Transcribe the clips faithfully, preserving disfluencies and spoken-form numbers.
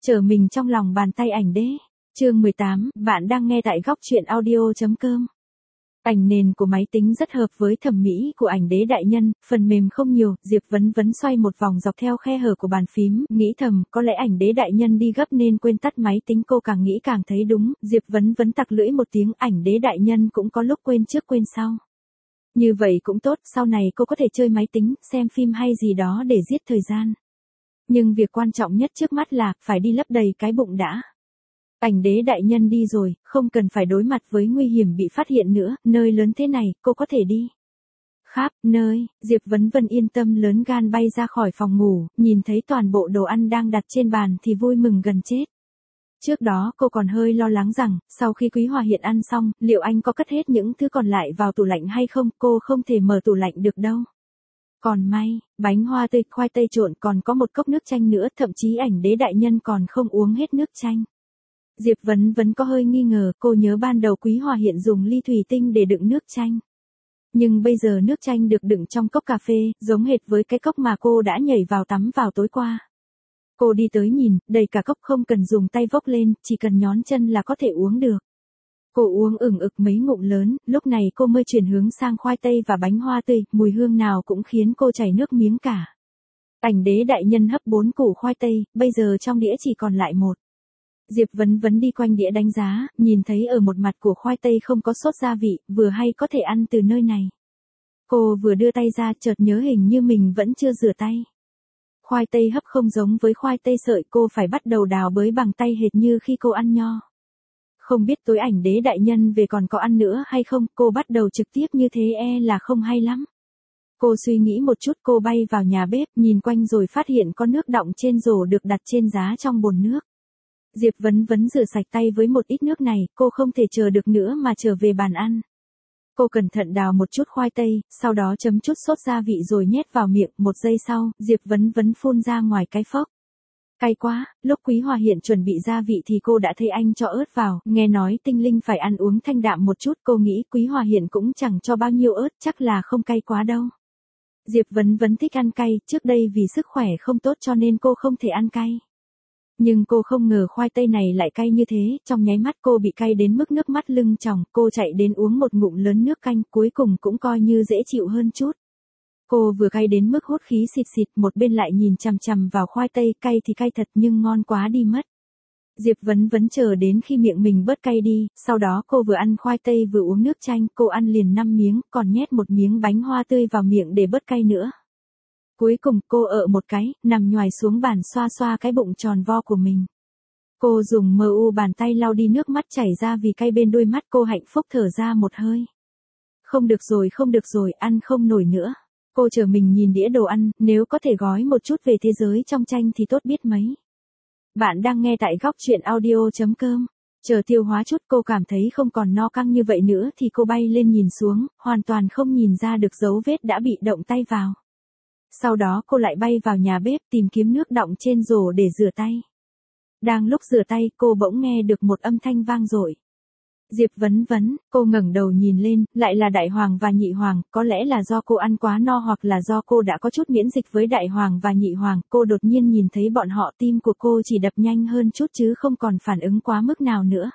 Trở mình trong lòng bàn tay ảnh đế. Chương mười tám, bạn đang nghe tại góc truyện audio.com. Ảnh nền của máy tính rất hợp với thẩm mỹ của ảnh đế đại nhân, phần mềm không nhiều, Diệp Vấn Vấn xoay một vòng dọc theo khe hở của bàn phím, nghĩ thầm, có lẽ ảnh đế đại nhân đi gấp nên quên tắt máy tính. Cô càng nghĩ càng thấy đúng, Diệp Vấn Vấn tặc lưỡi một tiếng, ảnh đế đại nhân cũng có lúc quên trước quên sau. Như vậy cũng tốt, sau này cô có thể chơi máy tính, xem phim hay gì đó để giết thời gian. Nhưng việc quan trọng nhất trước mắt là, phải đi lấp đầy cái bụng đã. Ảnh đế đại nhân đi rồi, không cần phải đối mặt với nguy hiểm bị phát hiện nữa, nơi lớn thế này, cô có thể đi. Khắp nơi, Diệp Vấn Vấn yên tâm lớn gan bay ra khỏi phòng ngủ, nhìn thấy toàn bộ đồ ăn đang đặt trên bàn thì vui mừng gần chết. Trước đó cô còn hơi lo lắng rằng, sau khi Quý Hòa Hiện ăn xong, liệu anh có cất hết những thứ còn lại vào tủ lạnh hay không, cô không thể mở tủ lạnh được đâu. Còn may, bánh hoa tươi, khoai tây trộn còn có một cốc nước chanh nữa, thậm chí ảnh đế đại nhân còn không uống hết nước chanh. Diệp Vấn Vấn có hơi nghi ngờ, cô nhớ ban đầu Quý Hòa Hiện dùng ly thủy tinh để đựng nước chanh. Nhưng bây giờ nước chanh được đựng trong cốc cà phê, giống hệt với cái cốc mà cô đã nhảy vào tắm vào tối qua. Cô đi tới nhìn, đầy cả cốc, không cần dùng tay vốc lên, chỉ cần nhón chân là có thể uống được. Cô uống ửng ực mấy ngụm lớn, lúc này cô mới chuyển hướng sang khoai tây và bánh hoa tươi, mùi hương nào cũng khiến cô chảy nước miếng cả. Ảnh đế đại nhân hấp bốn củ khoai tây, bây giờ trong đĩa chỉ còn lại một. Diệp Vấn Vấn đi quanh đĩa đánh giá, nhìn thấy ở một mặt của khoai tây không có sốt gia vị, vừa hay có thể ăn từ nơi này. Cô vừa đưa tay ra chợt nhớ hình như mình vẫn chưa rửa tay. Khoai tây hấp không giống với khoai tây sợi, cô phải bắt đầu đào bới bằng tay hệt như khi cô ăn nho. Không biết tối ảnh đế đại nhân về còn có ăn nữa hay không, cô bắt đầu trực tiếp như thế e là không hay lắm. Cô suy nghĩ một chút, cô bay vào nhà bếp, nhìn quanh rồi phát hiện có nước đọng trên rổ được đặt trên giá trong bồn nước. Diệp Vấn Vấn rửa sạch tay với một ít nước này, cô không thể chờ được nữa mà trở về bàn ăn. Cô cẩn thận đào một chút khoai tây, sau đó chấm chút sốt gia vị rồi nhét vào miệng, một giây sau, Diệp Vấn Vấn phun ra ngoài cái phốc. Cay quá, lúc Quý Hòa Hiện chuẩn bị gia vị thì cô đã thấy anh cho ớt vào, nghe nói tinh linh phải ăn uống thanh đạm một chút, cô nghĩ Quý Hòa Hiện cũng chẳng cho bao nhiêu ớt, chắc là không cay quá đâu. Diệp Vấn Vấn thích ăn cay, trước đây vì sức khỏe không tốt cho nên cô không thể ăn cay. Nhưng cô không ngờ khoai tây này lại cay như thế, trong nháy mắt cô bị cay đến mức nước mắt lưng tròng, cô chạy đến uống một ngụm lớn nước canh, cuối cùng cũng coi như dễ chịu hơn chút. Cô vừa cay đến mức hốt khí xịt xịt, một bên lại nhìn chằm chằm vào khoai tây, cay thì cay thật nhưng ngon quá đi mất. Diệp Vấn Vấn chờ đến khi miệng mình bớt cay đi, sau đó cô vừa ăn khoai tây vừa uống nước chanh, cô ăn liền năm miếng, còn nhét một miếng bánh hoa tươi vào miệng để bớt cay nữa. Cuối cùng cô ợ một cái, nằm nhoài xuống bàn xoa xoa cái bụng tròn vo của mình. Cô dùng mờ u bàn tay lau đi nước mắt chảy ra vì cay bên đôi mắt, cô hạnh phúc thở ra một hơi. Không được rồi không được rồi, ăn không nổi nữa. Cô chờ mình nhìn đĩa đồ ăn, nếu có thể gói một chút về thế giới trong tranh thì tốt biết mấy. Bạn đang nghe tại góc truyện audio.com. Chờ tiêu hóa chút cô cảm thấy không còn no căng như vậy nữa thì cô bay lên nhìn xuống, hoàn toàn không nhìn ra được dấu vết đã bị động tay vào. Sau đó cô lại bay vào nhà bếp tìm kiếm nước đọng trên rổ để rửa tay. Đang lúc rửa tay cô bỗng nghe được một âm thanh vang dội. Diệp Vấn Vấn, cô ngẩng đầu nhìn lên, lại là Đại Hoàng và Nhị Hoàng, có lẽ là do cô ăn quá no hoặc là do cô đã có chút miễn dịch với Đại Hoàng và Nhị Hoàng, cô đột nhiên nhìn thấy bọn họ, tim của cô chỉ đập nhanh hơn chút chứ không còn phản ứng quá mức nào nữa.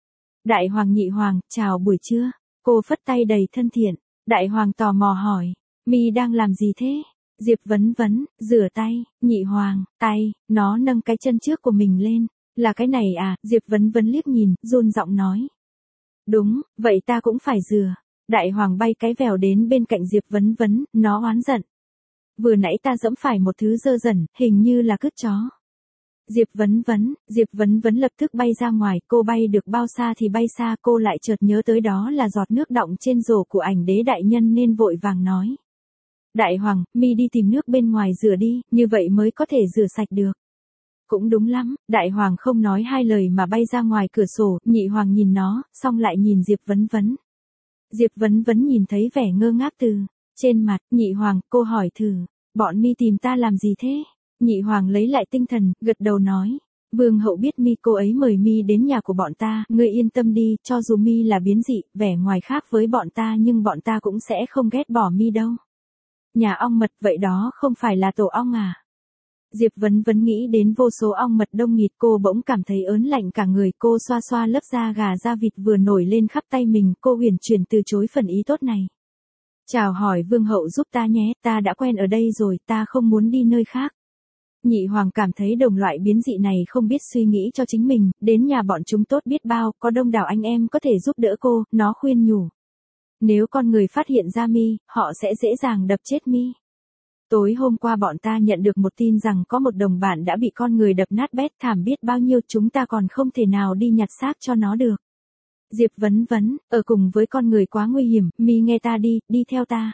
Đại Hoàng Nhị Hoàng, chào buổi trưa, cô phất tay đầy thân thiện. Đại Hoàng tò mò hỏi, mi đang làm gì thế? Diệp Vấn Vấn, rửa tay. Nhị Hoàng, tay, nó nâng cái chân trước của mình lên, là cái này à? Diệp Vấn Vấn liếc nhìn, run giọng nói. Đúng, vậy ta cũng phải rửa. Đại Hoàng bay cái vèo đến bên cạnh Diệp Vấn Vấn, nó oán giận. Vừa nãy ta dẫm phải một thứ dơ dẩn, hình như là cứt chó. Diệp Vấn Vấn, Diệp Vấn Vấn lập tức bay ra ngoài, cô bay được bao xa thì bay xa, cô lại chợt nhớ tới đó là giọt nước đọng trên rổ của ảnh đế đại nhân nên vội vàng nói. Đại Hoàng, mi đi tìm nước bên ngoài rửa đi, như vậy mới có thể rửa sạch được. Cũng đúng lắm, Đại Hoàng không nói hai lời mà bay ra ngoài cửa sổ, Nhị Hoàng nhìn nó, xong lại nhìn Diệp Vấn Vấn. Diệp Vấn Vấn nhìn thấy vẻ ngơ ngác từ trên mặt, Nhị Hoàng, cô hỏi thử, bọn mi tìm ta làm gì thế? Nhị Hoàng lấy lại tinh thần, gật đầu nói, Vương hậu biết mi cô ấy mời mi đến nhà của bọn ta, ngươi yên tâm đi, cho dù mi là biến dị, vẻ ngoài khác với bọn ta nhưng bọn ta cũng sẽ không ghét bỏ mi đâu. Nhà ong mật vậy đó không phải là tổ ong à? Diệp Vấn Vấn nghĩ đến vô số ong mật đông nghịt, cô bỗng cảm thấy ớn lạnh cả người, cô xoa xoa lớp da gà da vịt vừa nổi lên khắp tay mình, cô huyền chuyển từ chối phần ý tốt này. Chào hỏi vương hậu giúp ta nhé, ta đã quen ở đây rồi, ta không muốn đi nơi khác. Nhị hoàng cảm thấy đồng loại biến dị này không biết suy nghĩ cho chính mình, đến nhà bọn chúng tốt biết bao, có đông đảo anh em có thể giúp đỡ cô, nó khuyên nhủ. Nếu con người phát hiện ra mi, họ sẽ dễ dàng đập chết mi. Tối hôm qua bọn ta nhận được một tin rằng có một đồng bạn đã bị con người đập nát bét, thảm biết bao nhiêu, chúng ta còn không thể nào đi nhặt xác cho nó được. Diệp Vấn Vấn, ở cùng với con người quá nguy hiểm, mi nghe ta đi, đi theo ta.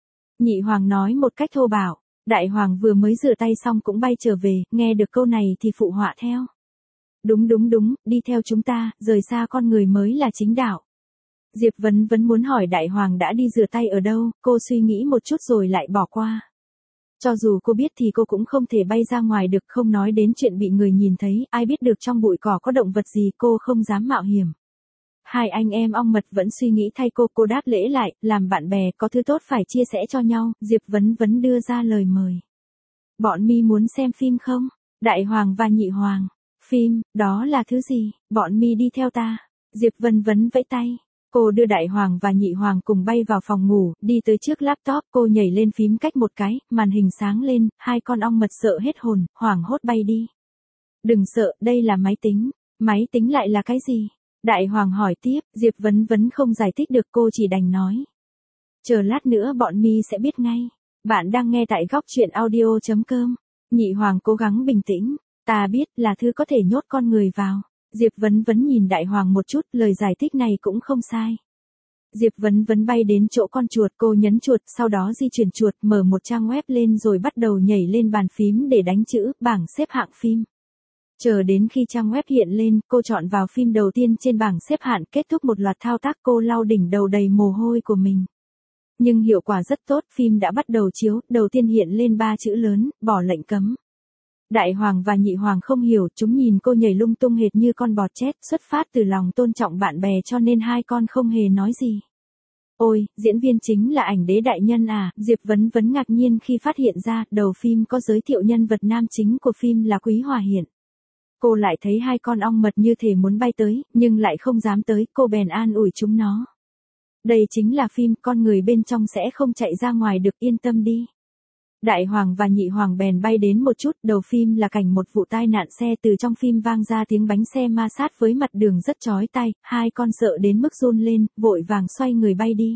Nhị hoàng nói một cách thô bạo, đại hoàng vừa mới rửa tay xong cũng bay trở về, nghe được câu này thì phụ họa theo. Đúng đúng đúng, đi theo chúng ta, rời xa con người mới là chính đạo. Diệp Vấn Vấn muốn hỏi đại hoàng đã đi rửa tay ở đâu, cô suy nghĩ một chút rồi lại bỏ qua. Cho dù cô biết thì cô cũng không thể bay ra ngoài được, không nói đến chuyện bị người nhìn thấy, ai biết được trong bụi cỏ có động vật gì, cô không dám mạo hiểm. Hai anh em ong mật vẫn suy nghĩ thay cô, cô đáp lễ lại, làm bạn bè có thứ tốt phải chia sẻ cho nhau, Diệp Vấn Vấn đưa ra lời mời. Bọn mi muốn xem phim không? Đại hoàng và nhị hoàng. Phim, đó là thứ gì? Bọn mi đi theo ta. Diệp Vấn Vấn vẫy tay. Cô đưa đại hoàng và nhị hoàng cùng bay vào phòng ngủ, đi tới trước laptop, cô nhảy lên phím cách một cái, màn hình sáng lên, hai con ong mật sợ hết hồn, hoảng hốt bay đi. Đừng sợ, đây là máy tính. Máy tính lại là cái gì? Đại hoàng hỏi tiếp, Diệp Vấn Vấn không giải thích được, cô chỉ đành nói. Chờ lát nữa bọn mi sẽ biết ngay. Bạn đang nghe tại góc truyện audio chấm com. Nhị hoàng cố gắng bình tĩnh. Ta biết là thứ có thể nhốt con người vào. Diệp Vấn Vấn nhìn đại hoàng một chút, lời giải thích này cũng không sai. Diệp Vấn Vấn bay đến chỗ con chuột, cô nhấn chuột, sau đó di chuyển chuột, mở một trang web lên rồi bắt đầu nhảy lên bàn phím để đánh chữ, bảng xếp hạng phim. Chờ đến khi trang web hiện lên, cô chọn vào phim đầu tiên trên bảng xếp hạng, kết thúc một loạt thao tác, cô lau đỉnh đầu đầy mồ hôi của mình. Nhưng hiệu quả rất tốt, phim đã bắt đầu chiếu, đầu tiên hiện lên ba chữ lớn, bỏ lệnh cấm. Đại hoàng và nhị hoàng không hiểu, chúng nhìn cô nhảy lung tung hệt như con bọt chết, xuất phát từ lòng tôn trọng bạn bè cho nên hai con không hề nói gì. Ôi, diễn viên chính là ảnh đế đại nhân à, Diệp Vấn Vấn ngạc nhiên khi phát hiện ra, đầu phim có giới thiệu nhân vật nam chính của phim là Quý Hòa Hiện. Cô lại thấy hai con ong mật như thể muốn bay tới, nhưng lại không dám tới, cô bèn an ủi chúng nó. Đây chính là phim, con người bên trong sẽ không chạy ra ngoài được, yên tâm đi. Đại hoàng và nhị hoàng bèn bay đến một chút, đầu phim là cảnh một vụ tai nạn xe, từ trong phim vang ra tiếng bánh xe ma sát với mặt đường rất chói tai, hai con sợ đến mức run lên, vội vàng xoay người bay đi.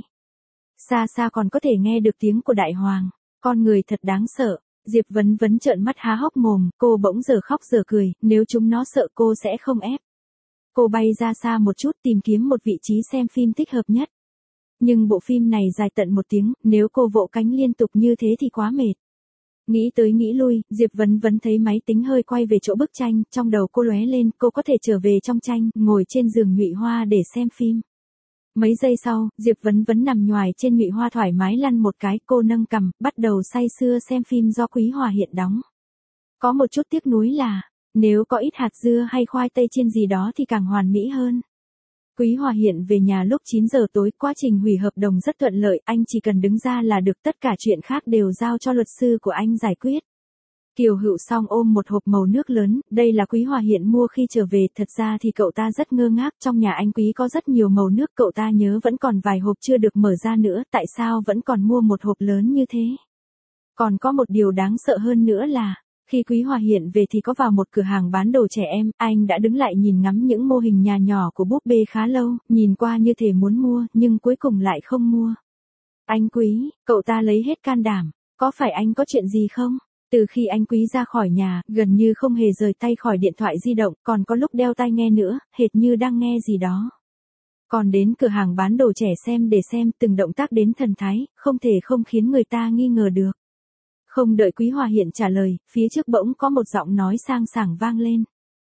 Xa xa còn có thể nghe được tiếng của đại hoàng, con người thật đáng sợ. Diệp Vấn Vấn trợn mắt há hốc mồm, cô bỗng giờ khóc giờ cười, nếu chúng nó sợ cô sẽ không ép. Cô bay ra xa một chút tìm kiếm một vị trí xem phim thích hợp nhất. Nhưng bộ phim này dài tận một tiếng, nếu cô vỗ cánh liên tục như thế thì quá mệt. Nghĩ tới nghĩ lui, Diệp Vấn Vấn thấy máy tính hơi quay về chỗ bức tranh, trong đầu cô lóe lên, cô có thể trở về trong tranh, ngồi trên giường nhụy hoa để xem phim. Mấy giây sau, Diệp Vấn Vấn nằm nhoài trên nhụy hoa thoải mái lăn một cái, cô nâng cằm, bắt đầu say sưa xem phim do Quý Hòa Hiện đóng. Có một chút tiếc nuối là, nếu có ít hạt dưa hay khoai tây chiên gì đó thì càng hoàn mỹ hơn. Quý Hòa Hiện về nhà lúc chín giờ tối, quá trình hủy hợp đồng rất thuận lợi, anh chỉ cần đứng ra là được, tất cả chuyện khác đều giao cho luật sư của anh giải quyết. Kiều Hữu Song ôm một hộp màu nước lớn, đây là Quý Hòa Hiện mua khi trở về, thật ra thì cậu ta rất ngơ ngác, trong nhà anh Quý có rất nhiều màu nước, cậu ta nhớ vẫn còn vài hộp chưa được mở ra nữa, tại sao vẫn còn mua một hộp lớn như thế. Còn có một điều đáng sợ hơn nữa là, khi Quý Hòa Hiện về thì có vào một cửa hàng bán đồ trẻ em, anh đã đứng lại nhìn ngắm những mô hình nhà nhỏ của búp bê khá lâu, nhìn qua như thể muốn mua, nhưng cuối cùng lại không mua. Anh Quý, cậu ta lấy hết can đảm, có phải anh có chuyện gì không? Từ khi anh Quý ra khỏi nhà, gần như không hề rời tay khỏi điện thoại di động, còn có lúc đeo tai nghe nữa, hệt như đang nghe gì đó. Còn đến cửa hàng bán đồ trẻ xem để xem, từng động tác đến thần thái, không thể không khiến người ta nghi ngờ được. Không đợi Quý Hòa Hiện trả lời, phía trước bỗng có một giọng nói sang sảng vang lên.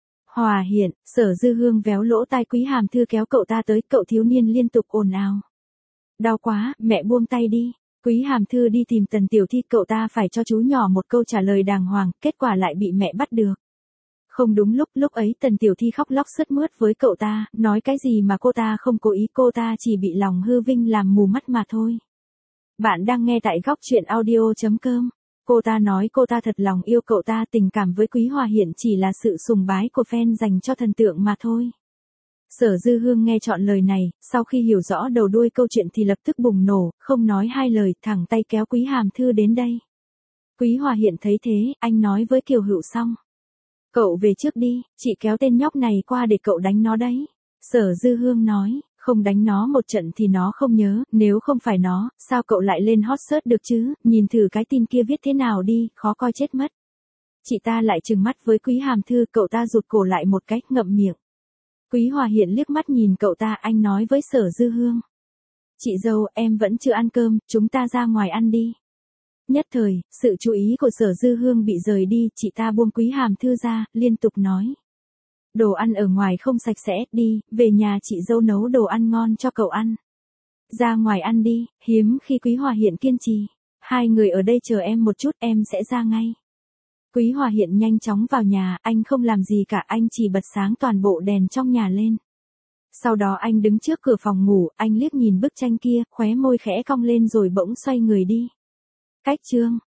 Hòa Hiện, Sở Dư Hương véo lỗ tai Quý Hàm Thư kéo cậu ta tới, cậu thiếu niên liên tục ồn ào. Đau quá, mẹ buông tay đi. Quý Hàm Thư đi tìm Tần Tiểu Thi, cậu ta phải cho chú nhỏ một câu trả lời đàng hoàng, kết quả lại bị mẹ bắt được. Không đúng lúc, lúc ấy Tần Tiểu Thi khóc lóc sướt mướt với cậu ta, nói cái gì mà cô ta không cố ý, cô ta chỉ bị lòng hư vinh làm mù mắt mà thôi. Bạn đang nghe tại góc truyện audio chấm com. Cô ta nói cô ta thật lòng yêu cậu ta, tình cảm với Quý Hòa Hiện chỉ là sự sùng bái của fan dành cho thần tượng mà thôi. Sở Dư Hương nghe trọn lời này, sau khi hiểu rõ đầu đuôi câu chuyện thì lập tức bùng nổ, không nói hai lời, thẳng tay kéo Quý Hàm Thư đến đây. Quý Hòa Hiện thấy thế, anh nói với Kiều Hữu Song. Cậu về trước đi, chị kéo tên nhóc này qua để cậu đánh nó đấy. Sở Dư Hương nói, không đánh nó một trận thì nó không nhớ, nếu không phải nó, sao cậu lại lên hot search được chứ, nhìn thử cái tin kia viết thế nào đi, khó coi chết mất. Chị ta lại trừng mắt với Quý Hàm Thư, cậu ta rụt cổ lại một cách, ngậm miệng. Quý Hòa Hiện liếc mắt nhìn cậu ta, anh nói với Sở Dư Hương. Chị dâu, em vẫn chưa ăn cơm, chúng ta ra ngoài ăn đi. Nhất thời, sự chú ý của Sở Dư Hương bị rời đi, chị ta buông Quý Hàm Thư ra, liên tục nói. Đồ ăn ở ngoài không sạch sẽ, đi, về nhà chị dâu nấu đồ ăn ngon cho cậu ăn. Ra ngoài ăn đi, hiếm khi Quý Hòa Hiện kiên trì. Hai người ở đây chờ em một chút, em sẽ ra ngay. Quý Hòa Hiện nhanh chóng vào nhà, anh không làm gì cả, anh chỉ bật sáng toàn bộ đèn trong nhà lên. Sau đó anh đứng trước cửa phòng ngủ, anh liếc nhìn bức tranh kia, khóe môi khẽ cong lên rồi bỗng xoay người đi. Cách chương